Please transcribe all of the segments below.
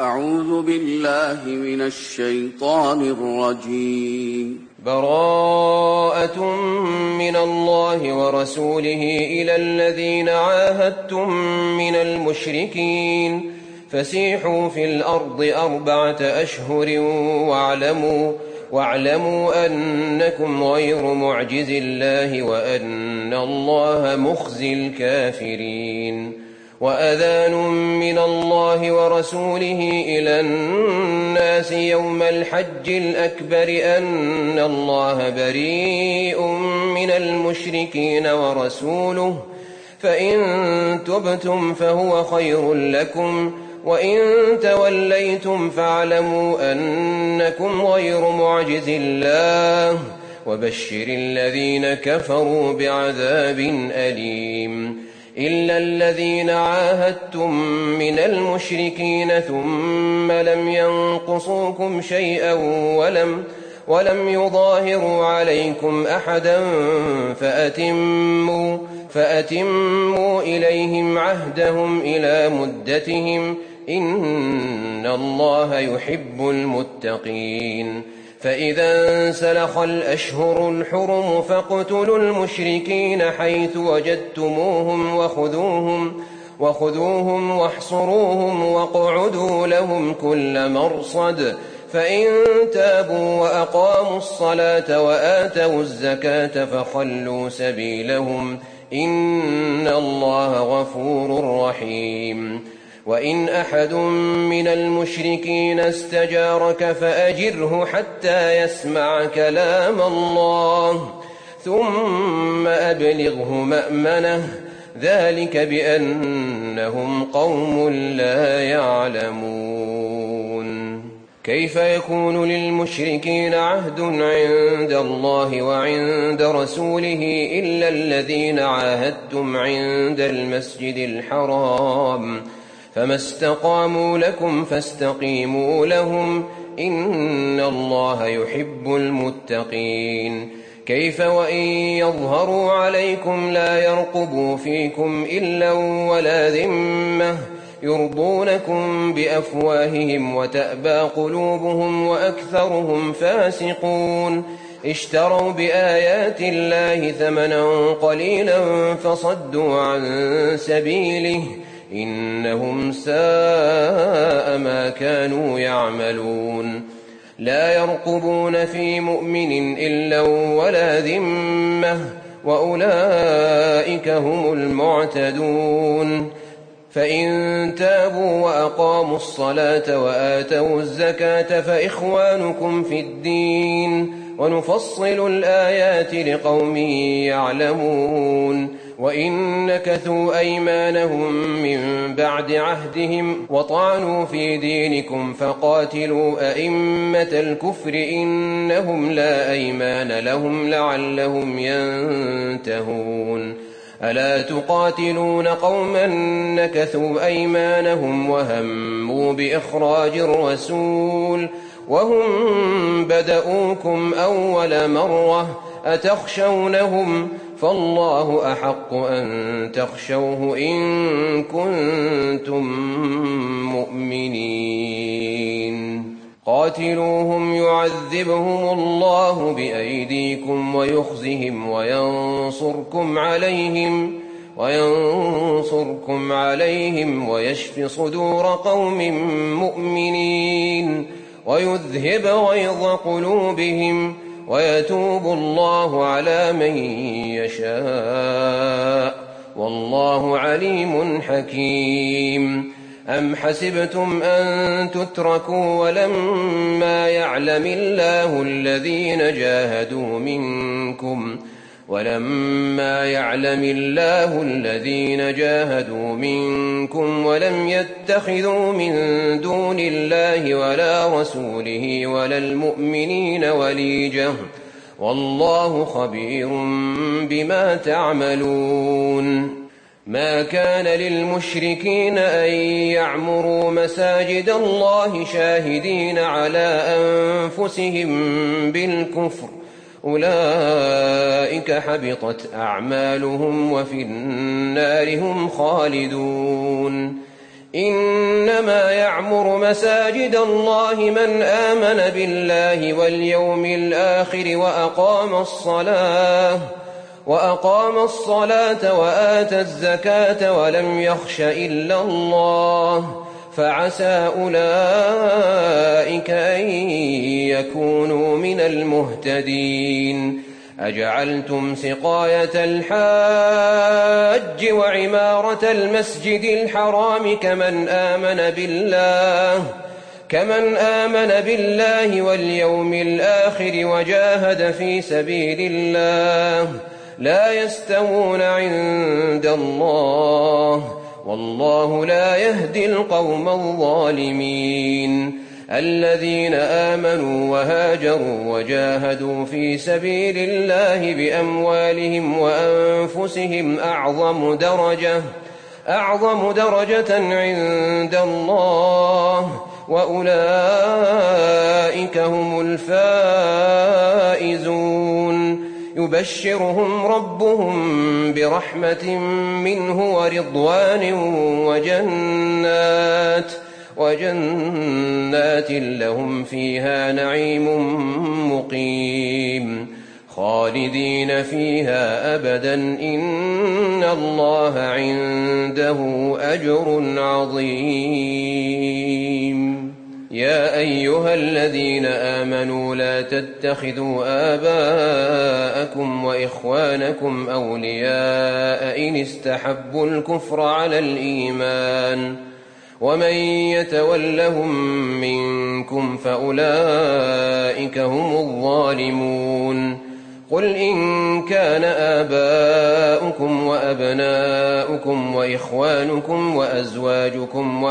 أعوذ بالله من الشيطان الرجيم. براءة من الله ورسوله إلى الذين عاهدتم من المشركين فسيحوا في الأرض 4 أشهر واعلموا أنكم غير معجز الله وأن الله مخزي الكافرين. وأذان من الله ورسوله إلى الناس يوم الحج الأكبر أن الله بريء من المشركين ورسوله، فإن تبتم فهو خير لكم، وإن توليتم فاعلموا أنكم غير معجز الله، وبشر الذين كفروا بعذاب أليم. إلا الذين عاهدتم من المشركين ثم لم ينقصوكم شيئا ولم يظاهروا عليكم أحدا فأتموا إليهم عهدهم إلى مدتهم، إن الله يحب المتقين. فإذا انسلخ الأشهر الحرم فاقتلوا المشركين حيث وجدتموهم وخذوهم واحصروهم واقعدوا لهم كل مرصد، فإن تابوا وأقاموا الصلاة وآتوا الزكاة فخلوا سبيلهم، إن الله غفور رحيم. وإن أحد من المشركين استجارك فأجره حتى يسمع كلام الله ثم أبلغه مأمنه، ذلك بأنهم قوم لا يعلمون. كيف يكون للمشركين عهد عند الله وعند رسوله إلا الذين عاهدتم عند المسجد الحرام، فما استقاموا لكم فاستقيموا لهم، إن الله يحب المتقين. كيف وإن يظهروا عليكم لا يرقبوا فيكم إلا ولا ذمة، يرضونكم بأفواههم وتأبى قلوبهم وأكثرهم فاسقون. اشتروا بآيات الله ثمنا قليلا فصدوا عن سبيله، إنهم ساء ما كانوا يعملون. لا يرقبون في مؤمن إلا ولا ذمة، وأولئك هم المعتدون. فإن تابوا وأقاموا الصلاة وآتوا الزكاة فإخوانكم في الدين، ونفصل الآيات لقوم يعلمون. وإن نكثوا أيمانهم من بعد عهدهم وطعنوا في دينكم فقاتلوا أئمة الكفر إنهم لا أيمان لهم لعلهم ينتهون. ألا تقاتلون قوما نكثوا أيمانهم وهموا بإخراج الرسول وهم بدؤوكم أول مرة، أتخشونهم؟ فالله أحق أن تخشوه إن كنتم مؤمنين. قاتلوهم يعذبهم الله بأيديكم ويخزهم وينصركم عليهم ويشف صدور قوم مؤمنين ويذهب غيظ قلوبهم ويتوب الله على من يشاء، والله عليم حكيم. أم حسبتم أن تتركوا ولما يعلم الله الذين جاهدوا منكم ولم يتخذوا من دون الله ولا رسوله ولا المؤمنين وليجة، والله خبير بما تعملون. ما كان للمشركين أن يعمروا مساجد الله شاهدين على أنفسهم بالكفر، أولئك حبطت أعمالهم وفي النار هم خالدون. إنما يعمر مساجد الله من آمن بالله واليوم الآخر وأقام الصلاة وآتى الزكاة ولم يخش إلا الله فعسى أولئك أن يكونوا من المهتدين. أجعلتم سقاية الحاج وعمارة المسجد الحرام كمن آمن بالله واليوم الآخر وجاهد في سبيل الله لا يستوون عند الله والله لا يهدي القوم الظالمين. الذين آمنوا وهاجروا وجاهدوا في سبيل الله بأموالهم وأنفسهم أعظم درجة عند الله وأولئك هم الفائزون. يبشرهم ربهم برحمة منه ورضوان وجنات لهم فيها نعيم مقيم خالدين فيها أبدا إن الله عنده أجر عظيم. يا أيها الذين آمنوا لا تتخذوا آباءكم وإخوانكم أولياء إن استحبوا الكفر على الإيمان ومن يتولهم منكم فأولئك هم الظالمون. قل إن كان آباؤكم وأبناؤكم وإخوانكم وأزواجكم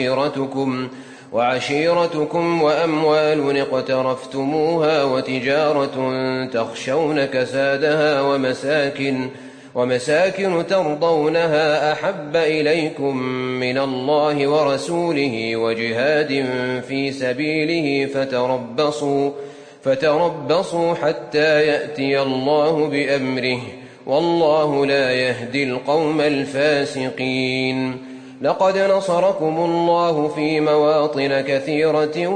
وعشيرتكم وأموال اقترفتموها وتجارة تخشون كسادها ومساكن ترضونها أحب إليكم من الله ورسوله وجهاد في سبيله فتربصوا حتى يأتي الله بأمره والله لا يهدي القوم الفاسقين. لقد نصركم الله في مواطن كثيرة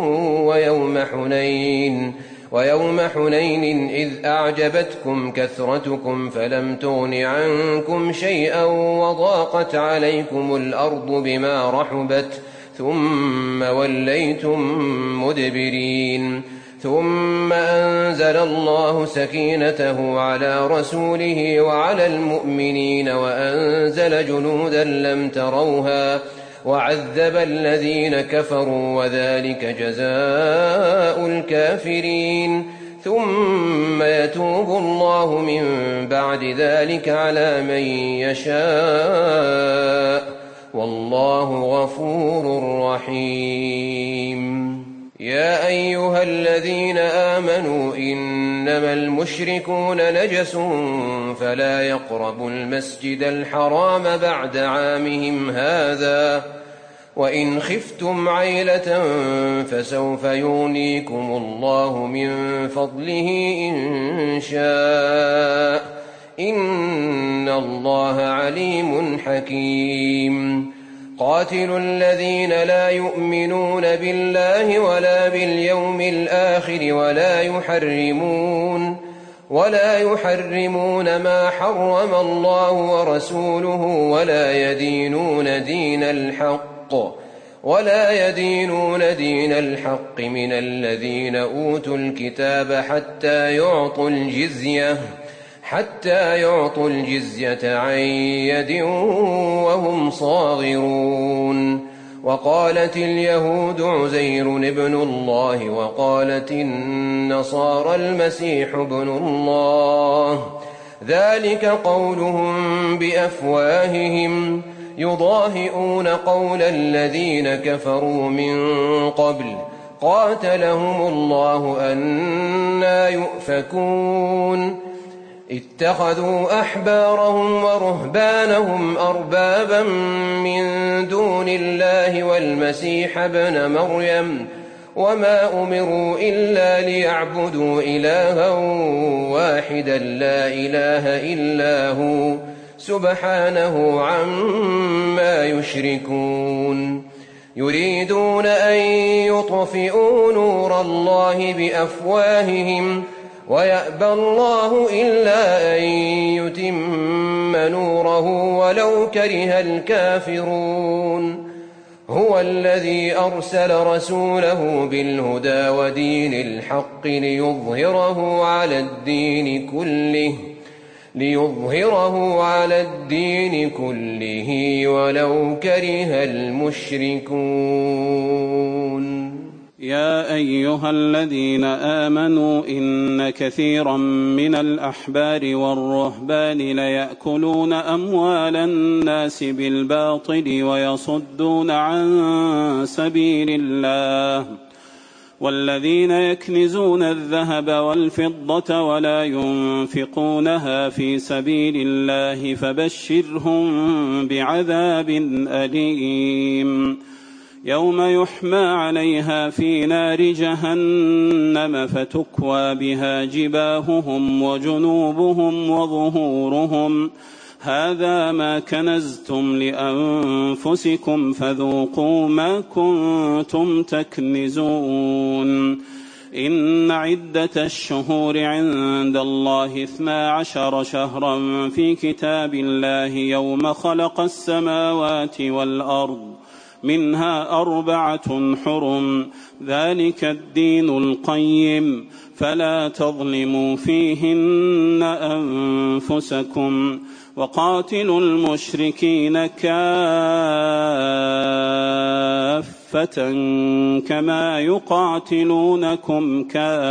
ويوم حنين إذ أعجبتكم كثرتكم فلم تغن عنكم شيئا وضاقت عليكم الأرض بما رحبت ثم وليتم مدبرين. ثم أنزل الله سكينته على رسوله وعلى المؤمنين وأنزل جنودا لم تروها وعذب الذين كفروا وذلك جزاء الكافرين. ثم يتوب الله من بعد ذلك على من يشاء والله غفور رحيم. يا أيها الذين آمنوا إنما المشركون نجس فلا يقربوا المسجد الحرام بعد عامهم هذا وإن خفتم عيلة فسوف يغنيكم الله من فضله إن شاء إن الله عليم حكيم. قاتلوا الذين لا يؤمنون بالله ولا باليوم الآخر ولا يحرمون ما حرم الله ورسوله ولا يدينون دين الحق من الذين أوتوا الكتاب حتى يعطوا الجزية عن يد وهم صاغرون. وقالت اليهود عزير ابن الله وقالت النصارى المسيح ابن الله ذلك قولهم بأفواههم يضاهئون قول الذين كفروا من قبل قاتلهم الله أنى يؤفكون. اتخذوا أحبارهم ورهبانهم أربابا من دون الله والمسيح ابن مريم وما أمروا إلا ليعبدوا إلها واحدا لا إله إلا هو سبحانه عما يشركون يريدون أن يطفئوا نور الله بأفواههم ويأبى الله إلا أن يتم نوره ولو كره الكافرون هو الذي أرسل رسوله بالهدى ودين الحق ليظهره على الدين كله ولو كره المشركون يا أيها الذين آمنوا إن كثيرا من الأحبار والرهبان ليأكلون أموال الناس بالباطل ويصدون عن سبيل الله والذين يكنزون الذهب والفضة ولا ينفقونها في سبيل الله فبشرهم بعذاب أليم يوم يحمى عليها في نار جهنم فتكوى بها جباههم وجنوبهم وظهورهم هذا ما كنزتم لأنفسكم فذوقوا ما كنتم تكنزون إن عدة الشهور عند الله 12 شهرا في كتاب الله يوم خلق السماوات والأرض منها 4 حرم ذلك الدين القيم فلا تظلموا فيهن أنفسكم وقاتلوا المشركين كافة كما يقاتلونكم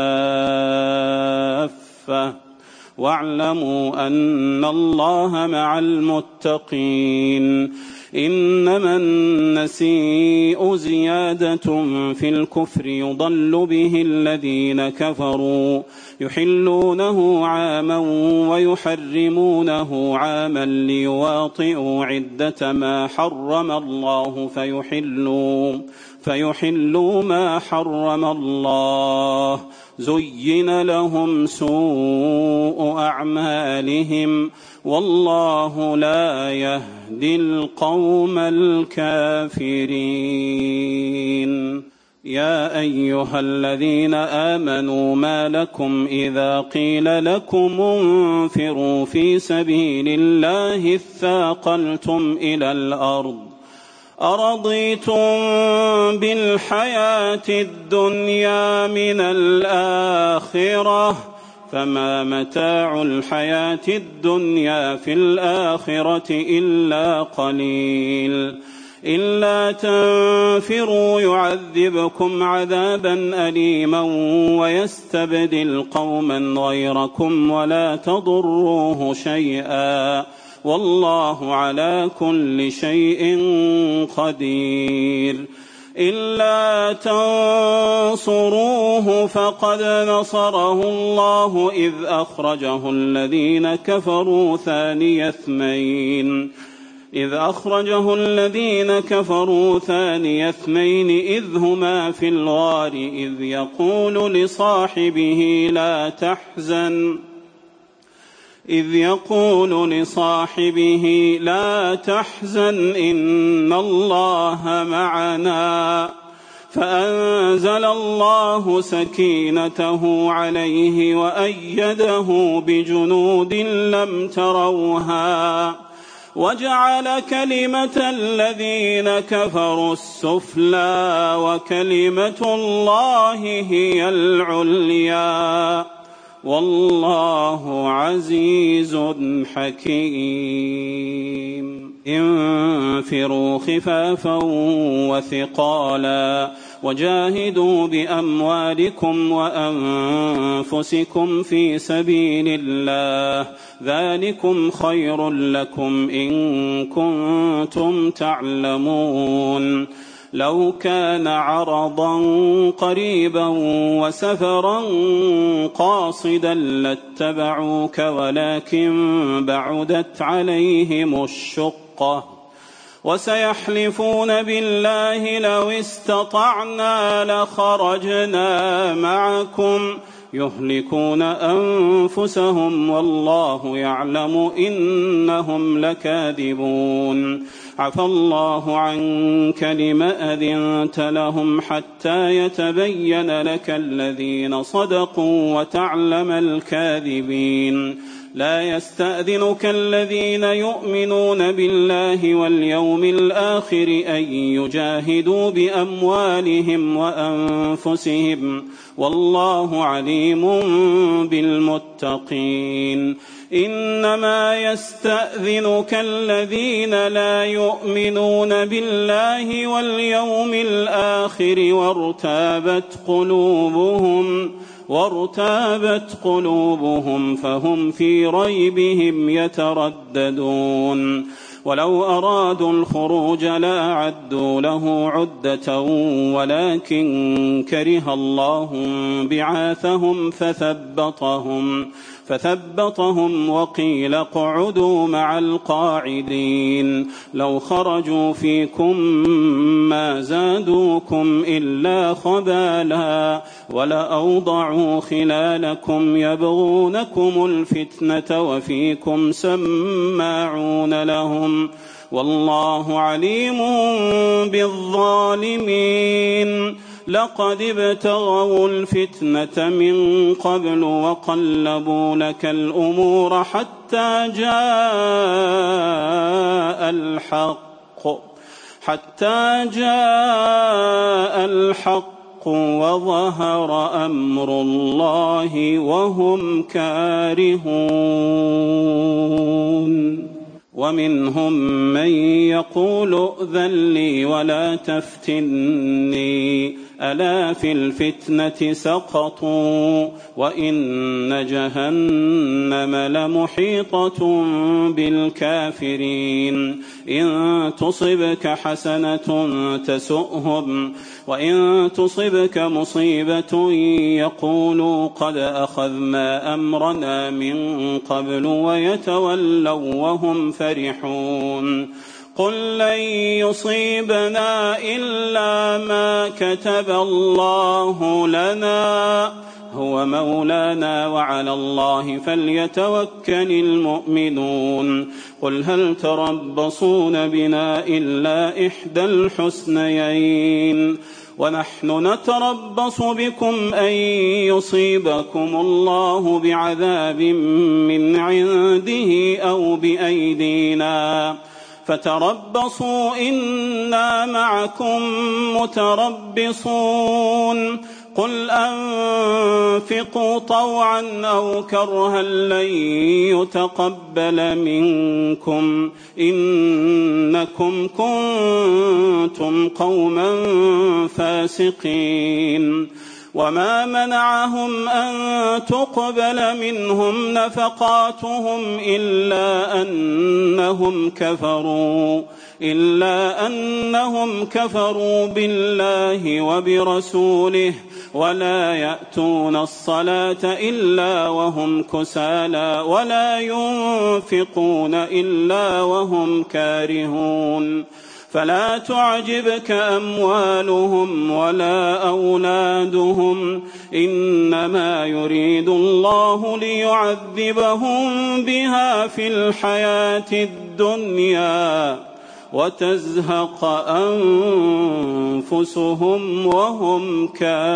كافة واعلموا أن الله مع المتقين إنما النسيء زيادة في الكفر يضل به الذين كفروا يحلونه عاما ويحرمونه عاما ليواطئوا عدة ما حرم الله فيحلوا ما حرم الله زين لهم سوء أعمالهم والله لا يهدي القوم الكافرين يا أيها الذين آمنوا ما لكم إذا قيل لكم انفروا في سبيل الله اثاقلتم إلى الأرض أرضيتم بالحياة الدنيا من الآخرة فما متاع الحياة الدنيا في الآخرة إلا قليل إلا تنفروا يعذبكم عذابا أليما ويستبدل قوما غيركم ولا تضروه شيئا والله على كل شيء قدير إلا تنصروه فقد نصره الله إذ أخرجه الذين كفروا ثاني اثنين إذ هما في الغار إذ يقول لصاحبه لا تحزن إن الله معنا فأنزل الله سكينته عليه وأيده بجنود لم تروها وجعل كلمة الذين كفروا السفلى وكلمة الله هي العليا والله عزيز حكيم انفروا خفافا وثقالا وجاهدوا بأموالكم وأنفسكم في سبيل الله ذلكم خير لكم إن كنتم تعلمون لو كان عرضا قريبا وسفرا قاصدا لاتبعوك ولكن بعدت عليهم الشقة وسيحلفون بالله لو استطعنا لخرجنا معكم يهلكون أنفسهم والله يعلم إنهم لكاذبون. عفى الله عنك لم أذنت لهم حتى يتبين لك الذين صدقوا وتعلم الكاذبين. لا يستأذنك الذين يؤمنون بالله واليوم الآخر أن يجاهدوا بأموالهم وأنفسهم والله عليم بالمتقين. إنما يستأذنك الذين لا يؤمنون بالله واليوم الآخر وارتابت قلوبهم فهم في ريبهم يترددون. ولو أرادوا الخروج لأعدوا له عدة ولكن كره الله بعاثهم فثبطهم وقيل اقعدوا مع القاعدين. لو خرجوا فيكم ما زادوكم إلا خبالا ولأوضعوا خلالكم يبغونكم الفتنة وفيكم سماعون لهم والله عليم بالظالمين. لقد ابتغوا الفتنة من قبل وقلبوا لك الأمور حتى جاء الحق وظهر أمر الله وهم كارهون. ومنهم من يقول ائذن لي ولا تفتني ألا في الفتنة سقطوا وإن جهنم لمحيطة بالكافرين. إن تصبك حسنة تسؤهم وإن تصبك مصيبة يقولوا قد أخذنا أمرنا من قبل ويتولوا وهم فرحون. قل لن يصيبنا إلا ما كتب الله لنا هو مولانا وعلى الله فليتوكل المؤمنون. قل هل تربصون بنا إلا إحدى الحسنيين ونحن نتربص بكم أن يصيبكم الله بعذاب من عنده أو بأيدينا فتربصوا إنا معكم متربصون. قل أنفقوا طوعا أو كرها لن يتقبل منكم إنكم كنتم قوما فاسقين. وما منعهم أن تقبل منهم نفقاتهم إلا أنهم كفروا بالله وبرسوله ولا يأتون الصلاة إلا وهم كسالى ولا ينفقون إلا وهم كارهون. فلا تعجبك أموالهم ولا أولادهم إنما يريد الله ليعذبهم بها في الحياة الدنيا وتزهق أنفسهم وهم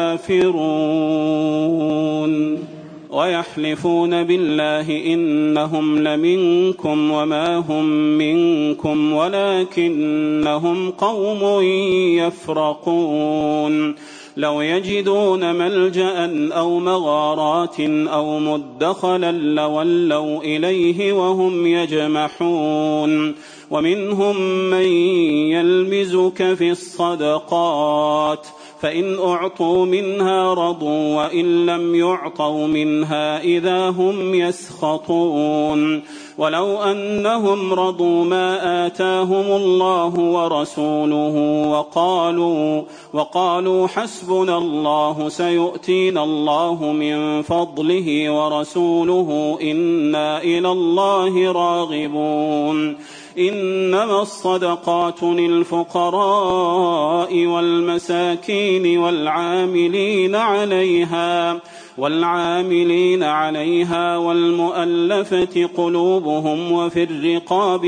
كافرون. ويحلفون بالله إنهم لمنكم وما هم منكم ولكنهم قوم يفرقون. لو يجدون ملجأ أو مغارات أو مدخلا لولوا إليه وهم يجمحون. ومنهم من يلمزك في الصدقات فإن أعطوا منها رضوا وإن لم يعطوا منها إذا هم يسخطون. ولو أنهم رضوا ما آتاهم الله ورسوله وقالوا حسبنا الله سيؤتينا الله من فضله ورسوله إنا إلى الله راغبون. إنما الصدقات للفقراء والمساكين والعاملين عليها والمؤلفة قلوبهم وفي الرقاب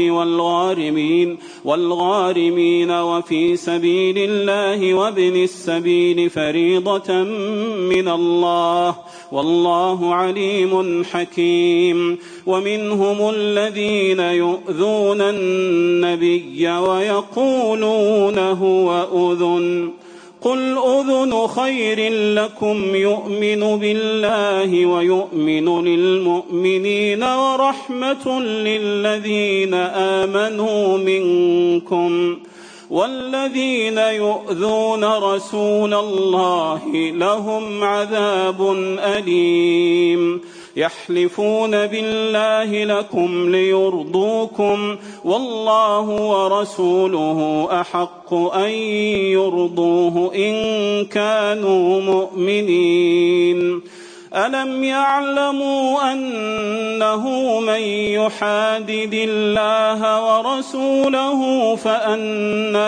والغارمين وفي سبيل الله وابن السبيل فريضة من الله والله عليم حكيم. ومنهم الذين يؤذون النبي ويقولون هو أذن قل أذن خير لكم يؤمن بالله ويؤمن للمؤمنين ورحمة للذين آمنوا منكم والذين يؤذون رسول الله لهم عذاب أليم. يحلفون بالله لكم ليرضوكم والله ورسوله أحق أن يرضوه إن كانوا مؤمنين. ألم يعلموا أنه من يحادد الله ورسوله فأن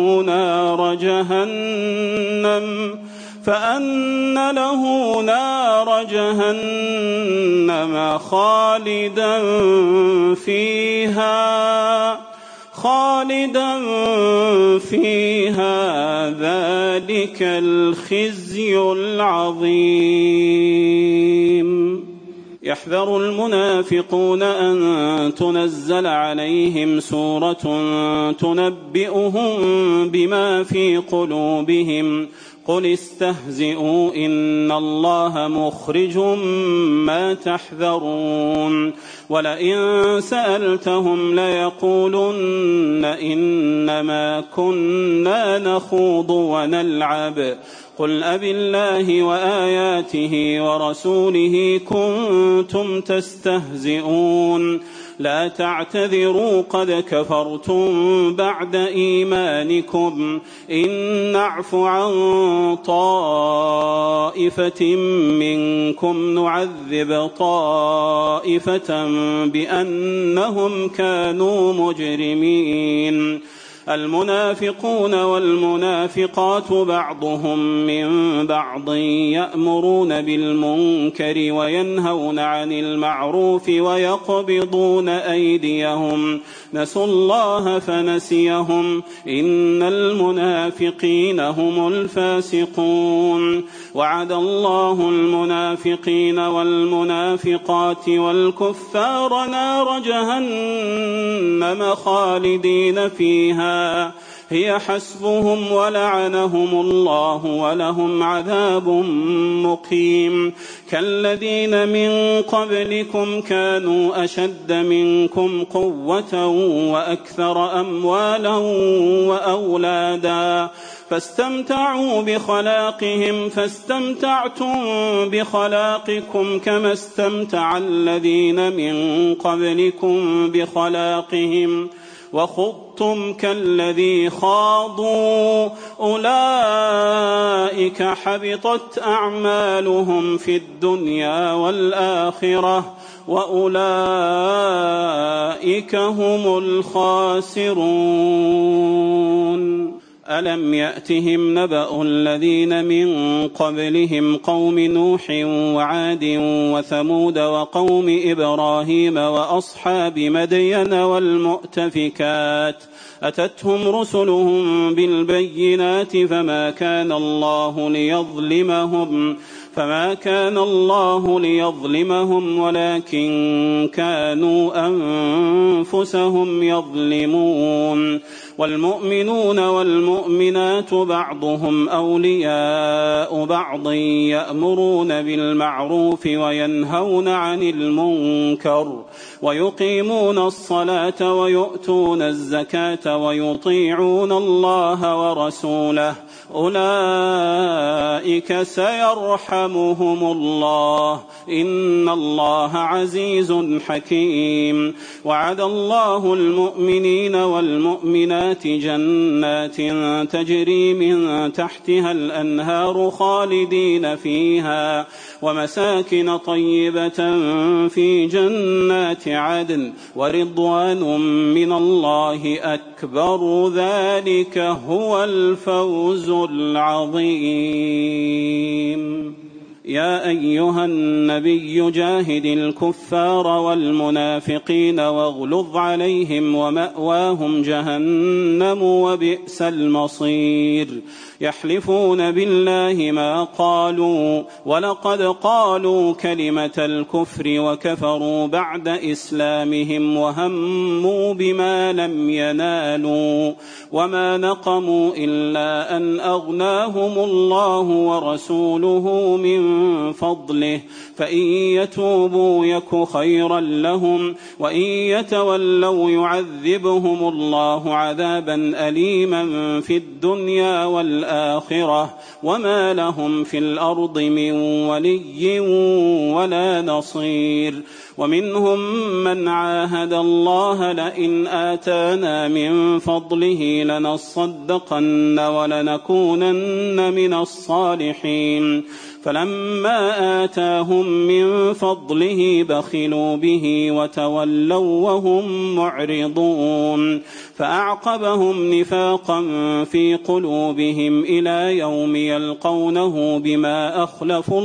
له نار جهنم خالدا فيها ذلك الخزي العظيم. يحذر المنافقون أن تنزل عليهم سورة تنبئهم بما في قلوبهم قل استهزئوا إن الله مخرج ما تحذرون. ولئن سألتهم ليقولن إنما كنا نخوض ونلعب قل أبالله وآياته ورسوله كنتم تستهزئون لا تعتذروا قد كفرتم بعد إيمانكم إن نعف عن طائفة منكم نعذب طائفة بأنهم كانوا مجرمين. المنافقون والمنافقات بعضهم من بعض يأمرون بالمنكر وينهون عن المعروف ويقبضون أيديهم نسوا الله فنسيهم إن المنافقين هم الفاسقون. وعد الله المنافقين والمنافقات والكفار نار جهنم خالدين فيها هي حسبهم ولعنهم الله ولهم عذاب مقيم. كالذين من قبلكم كانوا أشد منكم قوة وأكثر أموالا وأولادا فاستمتعوا بخلاقهم فاستمتعتم بخلاقكم كما استمتع الذين من قبلكم بخلاقهم وخضتم كالذي خاضوا أولئك حبطت أعمالهم في الدنيا والآخرة وأولئك هم الخاسرون. ألم يأتهم نبأ الذين من قبلهم قوم نوح وعاد وثمود وقوم إبراهيم وأصحاب مدين والمؤتفكات أتتهم رسلهم بالبينات فما كان الله ليظلمهم ولكن كانوا أنفسهم يظلمون. والمؤمنون والمؤمنات بعضهم أولياء بعض يأمرون بالمعروف وينهون عن المنكر ويقيمون الصلاة ويؤتون الزكاة ويطيعون الله ورسوله أولئك سيرحمهم الله إن الله عزيز حكيم. وعد الله المؤمنين والمؤمنات جنات تجري من تحتها الأنهار خالدين فيها ومساكن طيبة في جنات عدن ورضوان من الله أكبر ذلك هو الفوز العظيم. يا أيها النبي جاهد الكفار والمنافقين واغلظ عليهم ومأواهم جهنم وبئس المصير. يحلفون بالله ما قالوا ولقد قالوا كلمة الكفر وكفروا بعد إسلامهم وهموا بما لم ينالوا وما نقموا إلا أن أغناهم الله ورسوله من فضله فإن يتوبوا يك خيرا لهم وإن يتولوا يعذبهم الله عذابا أليما في الدنيا والآخرة وما لهم في الأرض من ولي ولا نصير. ومنهم من عاهد الله لئن آتانا من فضله لنصدقن ولنكونن من الصالحين فلما آتاهم من فضله بخلوا به وتولوا وهم معرضون فأعقبهم نفاقا في قلوبهم إلى يوم يلقونه بما أخلفوا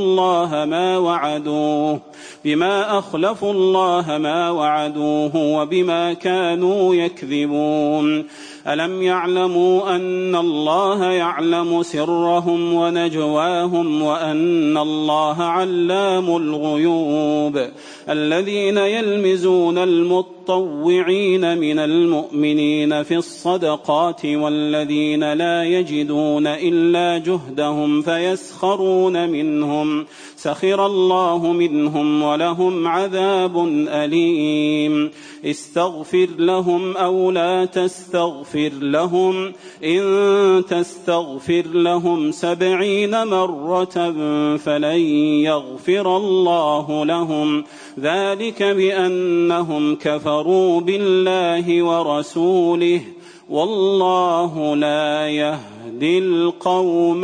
الله ما وعدوه وبما كانوا يكذبون. ألم يعلموا أن الله يعلم سرهم ونجواهم وأن الله علام الغيوب. الذين يلمزون المتطوعين من المؤمنين في الصدقات والذين لا يجدون إلا جهدهم فيسخرون منهم سخر الله منهم ولهم عذاب أليم. استغفر لهم أو لا تستغفر لهم إن تستغفر لهم 70 مرة فلن يغفر الله لهم ذلك بأنهم كفروا بالله ورسوله والله لا يهدي القوم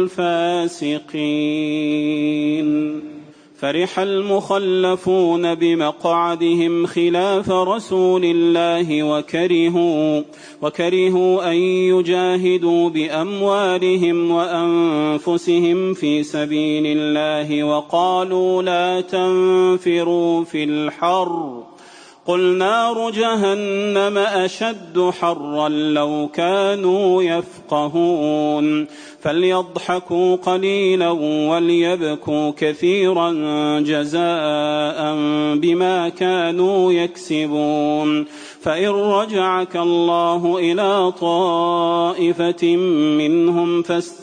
الفاسقين. فرح المخلفون بمقعدهم خلاف رسول الله وكرهوا أن يجاهدوا بأموالهم وأنفسهم في سبيل الله وقالوا لا تنفروا في الحر قل نار جهنم أشد حرا لو كانوا يفقهون. فليضحكوا قليلا وليبكوا كثيرا جزاء بما كانوا يكسبون. فإن رجعك الله إلى طائفة منهم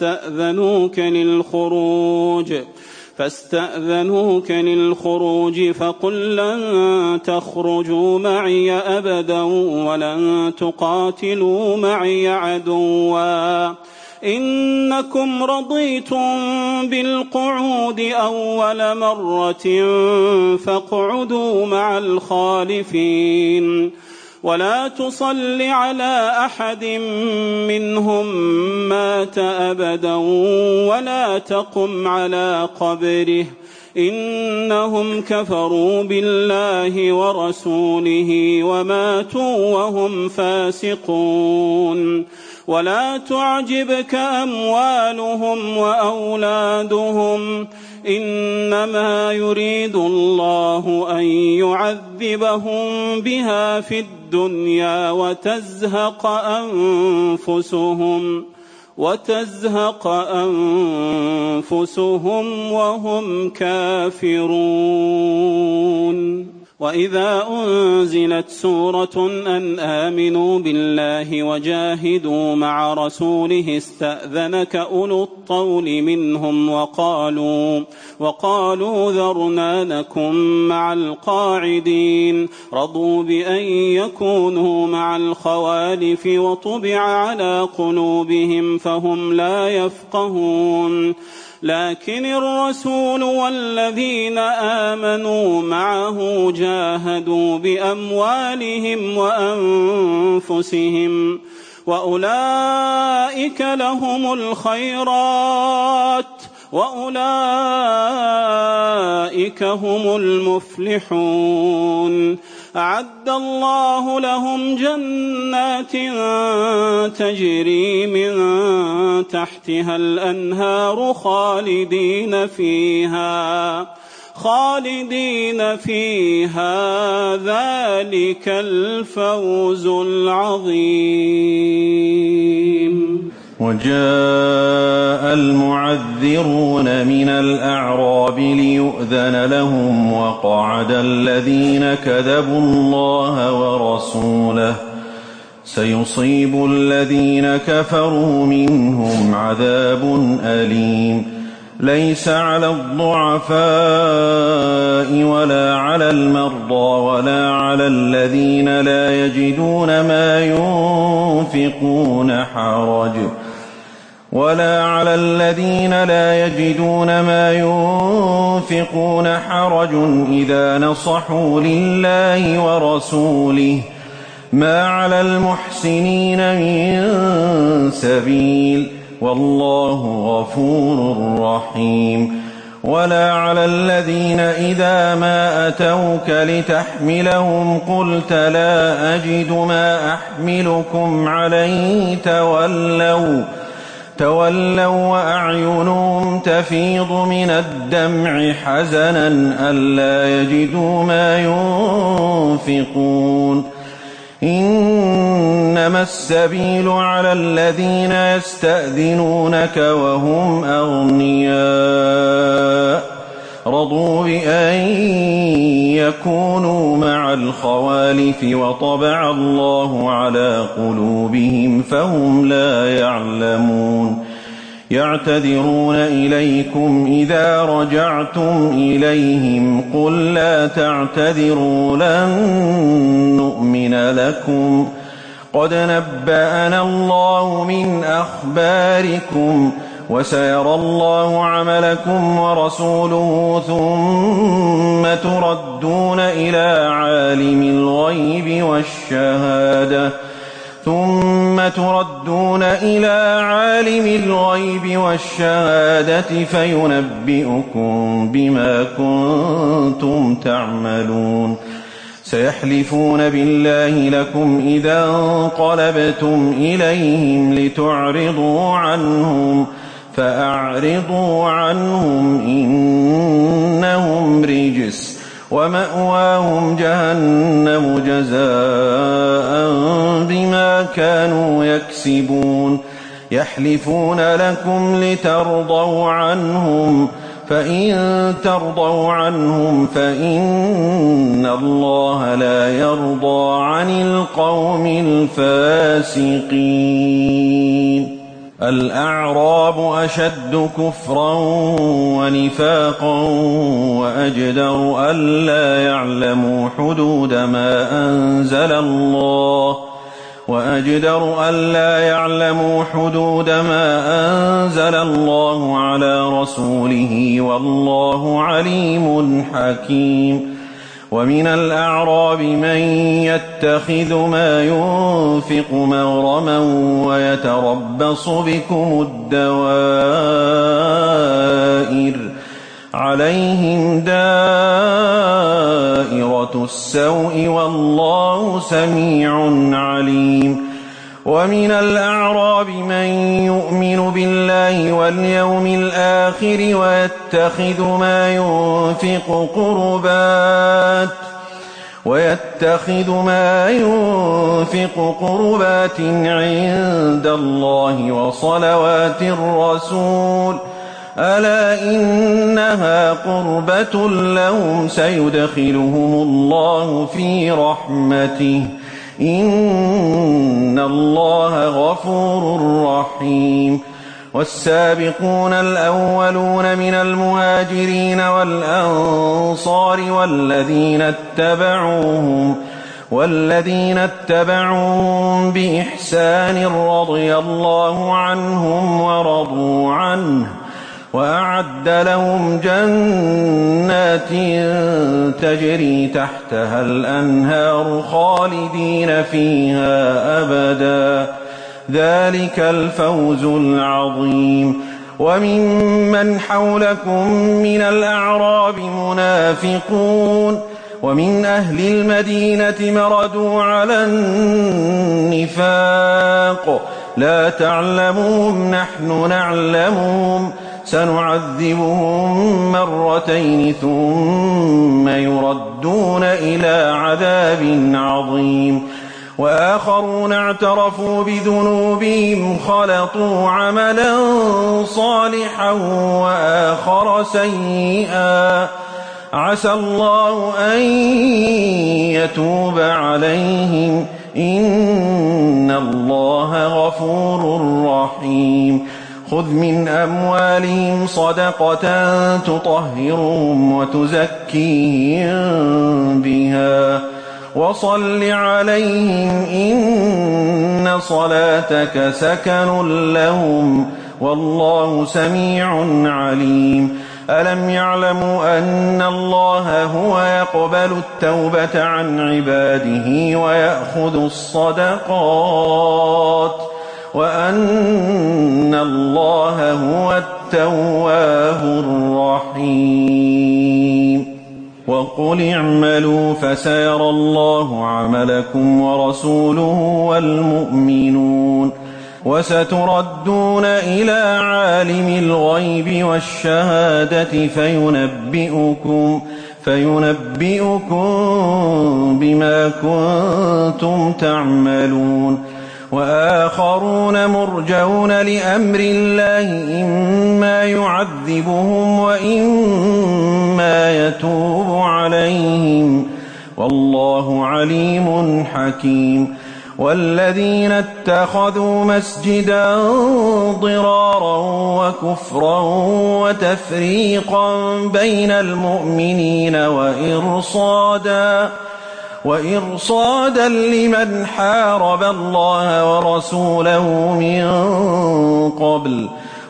فاستأذنوك للخروج فقل لن تخرجوا معي أبدا ولن تقاتلوا معي عدوا إنكم رضيتم بالقعود أول مرة فاقعدوا مع الخالفين ولا تصل على أحد منهم مات أبدا ولا تقم على قبره إنهم كفروا بالله ورسوله وماتوا وهم فاسقون. ولا تعجبك أموالهم وأولادهم إنما يريد الله أن يعذبهم بها في الدنيا وتزهق أنفسهم وهم كافرون. وإذا أنزلت سورة أن آمنوا بالله وجاهدوا مع رسوله استأذنك أولو الطول منهم وقالوا ذرنا نكن مع القاعدين رضوا بأن يكونوا مع الخوالف وطبع على قلوبهم فهم لا يفقهون. لكن الرسول والذين آمنوا معه جاهدوا بأموالهم وأنفسهم وأولئك لهم الخيرات وأولئك هم المفلحون. أعد الله لهم جنات تجري من تحتها الأنهار خالدين فيها ذلك الفوز العظيم. وجاء المعذرون من الأعراب ليؤذن لهم وقعد الذين كذبوا الله ورسوله سيصيب الذين كفروا منهم عذاب أليم. ليس على الضعفاء ولا على المرضى ولا على الذين لا يجدون ما ينفقون حرج إذا نصحوا لله ورسوله ما على المحسنين من سبيل والله غفور رحيم. ولا على الذين إذا ما أتوك لتحملهم قلت لا أجد ما أحملكم عليه تولوا وأعينهم تفيض من الدمع حزنا ألا يجدوا ما ينفقون. إنما السبيل على الذين يستأذنونك وهم أغنياء رضوا بأن يكونوا مع الخوالف وطبع الله على قلوبهم فهم لا يعلمون. يعتذرون إليكم إذا رجعتم إليهم قل لا تعتذروا لن نؤمن لكم قد نبأنا الله من أخباركم وسيرى الله عملكم ورسوله ثم تردون إلى عالم الغيب والشهادة فينبئكم بما كنتم تعملون. سيحلفون بالله لكم إذا انقلبتم إليهم لتعرضوا عنهم فأعرضوا عنهم إنهم رجس ومأواهم جهنم جزاء بما كانوا يكسبون. يحلفون لكم لترضوا عنهم فإن ترضوا عنهم فإن الله لا يرضى عن القوم الفاسقين. الأعراب أشد كفرا ونفاقا وأجدر ألا يعلموا حدود ما أنزل الله على رسوله والله عليم حكيم. ومن الأعراب من يتخذ ما ينفق مغرما ويتربص بكم الدوائر عليهم دائرة السوء والله سميع عليم. ومن الأعراب من يؤمن بالله واليوم الآخر ويتخذ ما ينفق قربات عند الله وصلوات الرسول ألا إنها قربة لهم سيدخلهم الله في رحمته إن الله غفور رحيم. والسابقون الأولون من المهاجرين والأنصار والذين اتبعوهم بإحسان رضي الله عنهم ورضوا عنه وأعد لهم جنات تجري تحتها الأنهار خالدين فيها أبدا ذلك الفوز العظيم. وممن حولكم من الأعراب منافقون ومن أهل المدينة مردوا على النفاق لا تعلمهم نحن نعلمهم سنعذبهم مرتين ثم يردون إلى عذاب عظيم وآخرون اعترفوا بذنوبهم خلطوا عملا صالحا وآخر سيئا عسى الله أن يتوب عليهم إن الله غفور رحيم خذ من أموالهم صدقة تطهرهم وتزكيهم بها وصل عليهم إن صلاتك سكن لهم والله سميع عليم ألم يعلموا أن الله هو يقبل التوبة عن عباده ويأخذ الصدقات وأن الله هو التواب الرحيم وقل اعملوا فسيرى الله عملكم ورسوله والمؤمنون وستردون إلى عالم الغيب والشهادة فينبئكم بما كنتم تعملون وآخرون مرجون لأمر الله إما يعذبهم وإما يتوب عليهم والله عليم حكيم والذين اتخذوا مسجدا ضرارا وكفرا وتفريقا بين المؤمنين وإرصادا لمن حارب الله ورسوله من قبل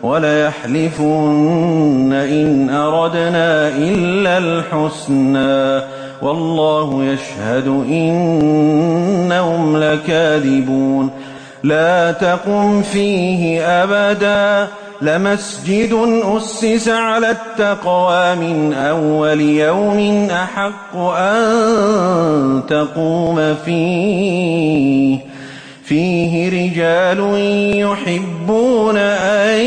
وليحلفن إن أردنا إلا الحسنى والله يشهد إنهم لكاذبون لا تقم فيه أبدا لمسجد أسس على التقوى من أول يوم أحق أن تقوم فيه رجال يحبون أن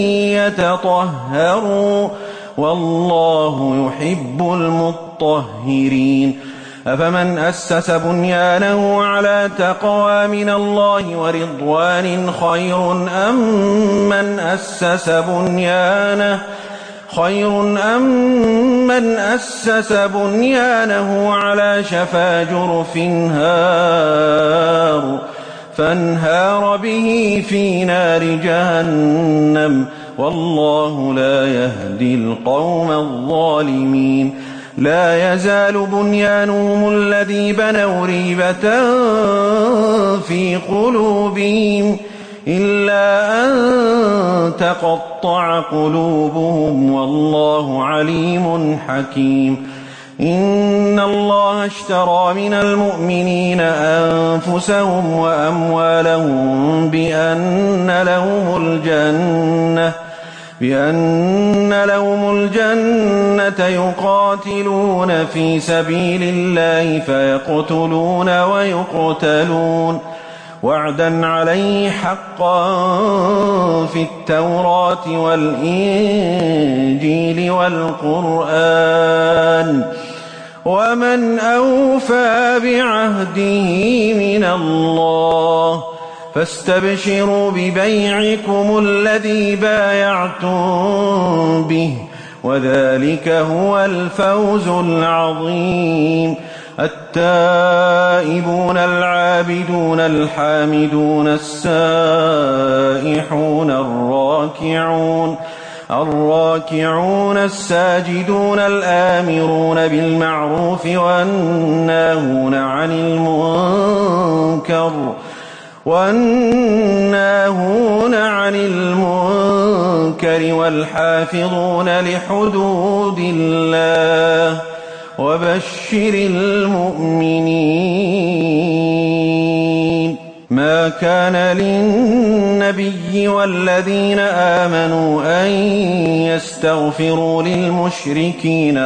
يتطهروا والله يحب المطهرين أفمن أسس بنيانه على تقوى من الله ورضوان خير أم من أسس بنيانه على شفا جرف فانهار به في نار جهنم والله لا يهدي القوم الظالمين لا يزال بنيانهم الذي بنوا ريبة في قلوبهم إلا أن تقطع قلوبهم والله عليم حكيم إن الله اشترى من المؤمنين أنفسهم وأموالهم بأن لهم الجنة يقاتلون في سبيل الله فيقتلون ويقتلون وعدا عليه حقا في التوراة والإنجيل والقرآن ومن أوفى بعهده من الله فاستبشروا ببيعكم الذي بايعتم به وذلك هو الفوز العظيم التائبون العابدون الحامدون السائحون الراكعون الساجدون الآمرون بالمعروف والناهون عن المنكر والحافظون لحدود الله وبشر المؤمنين ما كان للنبي والذين آمنوا أن يستغفروا للمشركين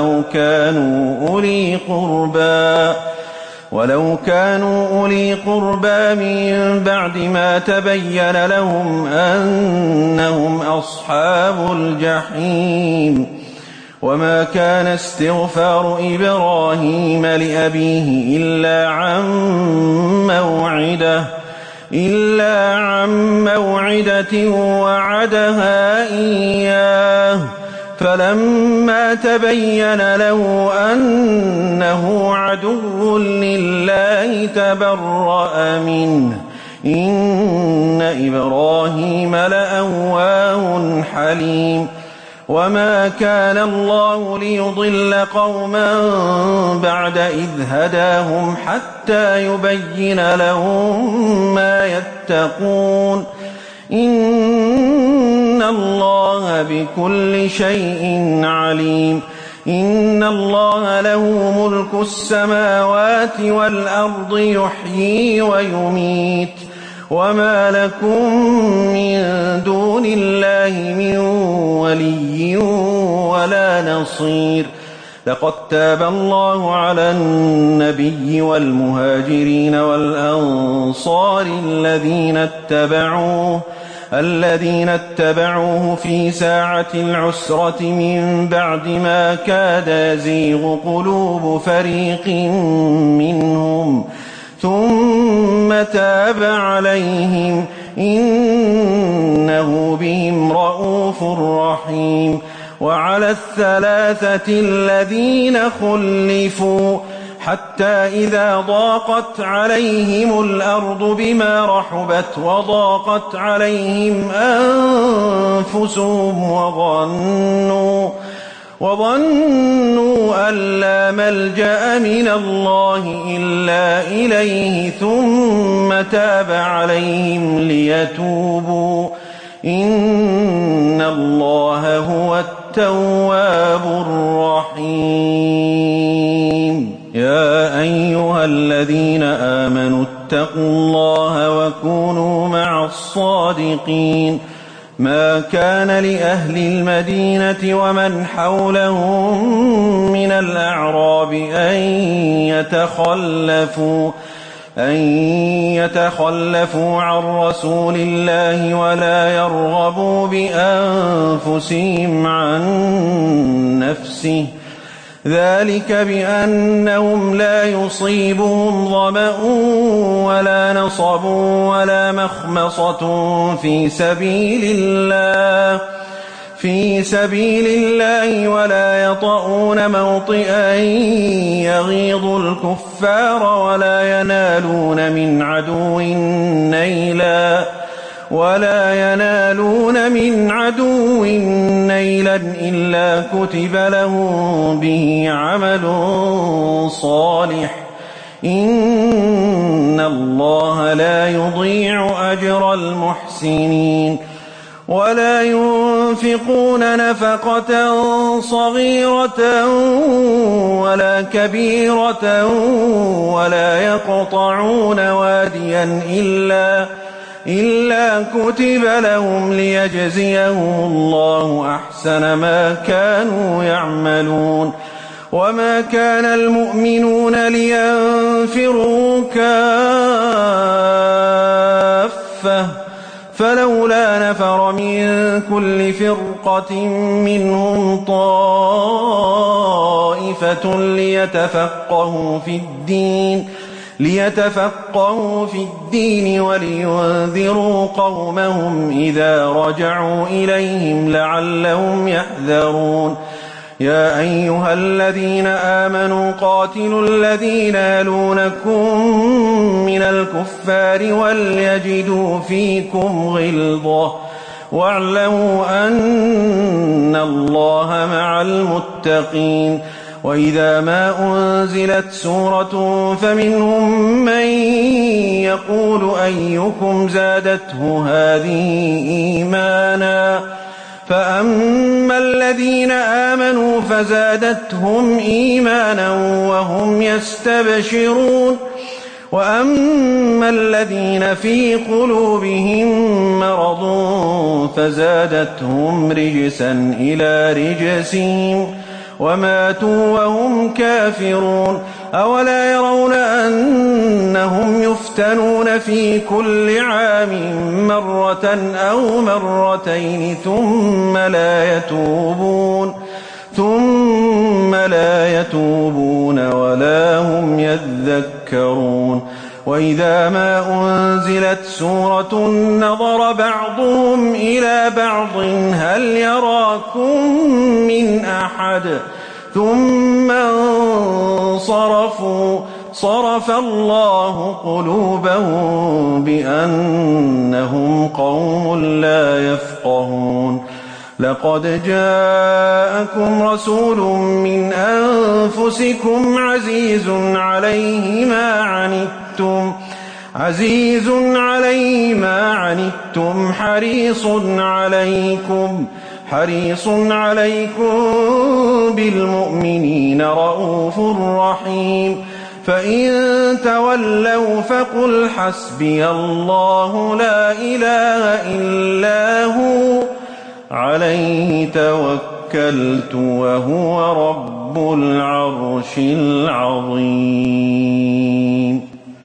ولو كانوا أولي قربى من بعد ما تبين لهم أنهم أصحاب الجحيم. وما كان استغفار إبراهيم لأبيه إلا عن موعدة وعدها إياه، فلما تبين له أنه عدو لله تبرأ منه، إن إبراهيم لأواه حليم. وما كان الله ليضل قوما بعد إذ هداهم حتى يبين لهم ما يتقون، إن الله بكل شيء عليم. إن الله له ملك السماوات والأرض يحيي ويميت، وما لكم من دون الله من ولي ولا نصير. لقد تاب الله على النبي والمهاجرين والأنصار الذين اتبعوه في ساعة العسرة من بعد ما كاد يزيغ قلوب فريق منهم، ثم تاب عليهم، إنه بهم رءوف رحيم. وعلى الثلاثة الذين خلفوا حتى إذا ضاقت عليهم الأرض بما رحبت وضاقت عليهم أنفسهم وظنوا أن لا ملجأ من الله إلا إليه ثم تاب عليهم ليتوبوا، إن الله هو التواب الرحيم. يا أيها الذين آمنوا اتقوا الله وكونوا مع الصادقين. ما كان لأهل المدينة ومن حولهم من الأعراب أن يتخلفوا عن رسول الله ولا يرغبوا بأنفسهم عن نفسه، ذلك بأنهم لا يصيبهم ظمأ ولا نصب ولا مخمصة في سبيل الله ولا يطؤون موطئا يغيظ الكفار ولا ينالون من عدو نيلا إلا كتب لهم به عمل صالح، إن الله لا يضيع أجر المحسنين. ولا ينفقون نفقة صغيرة ولا كبيرة ولا يقطعون واديا إلا كتب لهم ليجزيهم الله أحسن ما كانوا يعملون. وما كان المؤمنون لينفروا كافة، فلولا نفر من كل فرقة منهم طائفة ليتفقهوا في الدين ولينذروا قومهم إذا رجعوا إليهم لعلهم يحذرون. يا أيها الذين آمنوا قاتلوا الذين يلونكم من الكفار وليجدوا فيكم غلظة، واعلموا أن الله مع المتقين. وإذا ما أنزلت سورة فمنهم من يقول أيكم زادته هذه إيمانا، فأما الذين آمنوا فزادتهم إيمانا وهم يستبشرون. وأما الذين في قلوبهم مرض فزادتهم رجسا إلى رجسهم وماتوا وهم كافرون أولا يرون أنهم يفتنون في كل عام مرة أو مرتين ثم لا يتوبون ولا هم يذكرون وإذا ما أنزلت سورة نظر بعضهم إلى بعض هل يراكم من أحد ثم انصرفوا صرف الله قلوبهم بأنهم قوم لا يفقهون لقد جاءكم رسول من أنفسكم عزيز عليه ما عنتم حريص عليكم بالمؤمنين رؤوف رحيم فإن تولوا فقل حسبي الله لا إله إلا هو عليه توكلت وهو رب العرش العظيم.